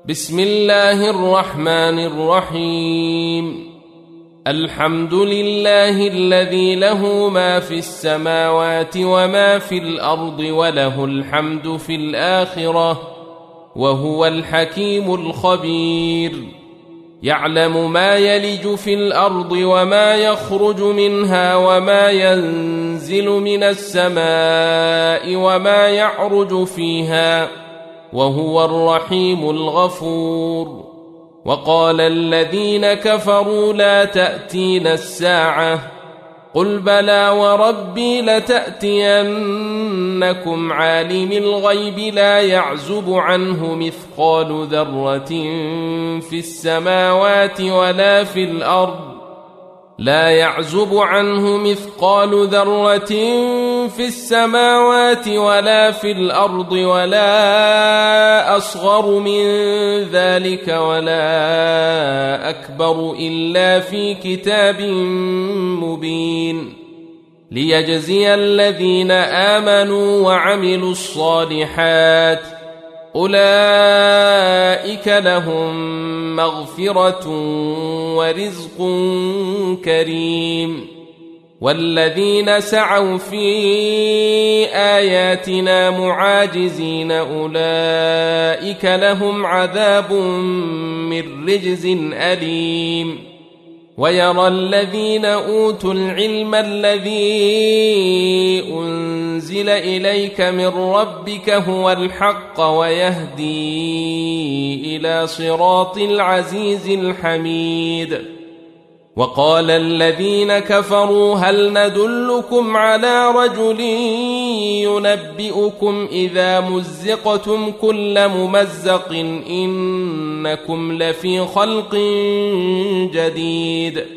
بسم الله الرحمن الرحيم. الحمد لله الذي له ما في السماوات وما في الأرض وله الحمد في الآخرة وهو الحكيم الخبير. يعلم ما يلج في الأرض وما يخرج منها وما ينزل من السماء وما يعرج فيها وهو الرحيم الغفور. وقال الذين كفروا لا تأتينا الساعة قل بلى وربي لتأتينكم عالم الغيب لا يعزب عنه مثقال ذرة في السماوات ولا في الأرض لا يعزب عنه مثقال ذرة في السماوات ولا في الأرض ولا أصغر من ذلك ولا أكبر إلا في كتاب مبين ليجزي الذين آمنوا وعملوا الصالحات أولئك لهم مغفرة ورزق كريم. والذين سعوا في آياتنا معاجزين أولئك لهم عذاب من رجز أليم. ويرى الذين أوتوا العلم الذي أنزل إليك من ربك هو الحق ويهدي إلى صراط العزيز الحميد. وقال الذين كفروا هل ندلكم على رجل ينبئكم إذا مزقتم كل ممزق إنكم لفي خلق جديد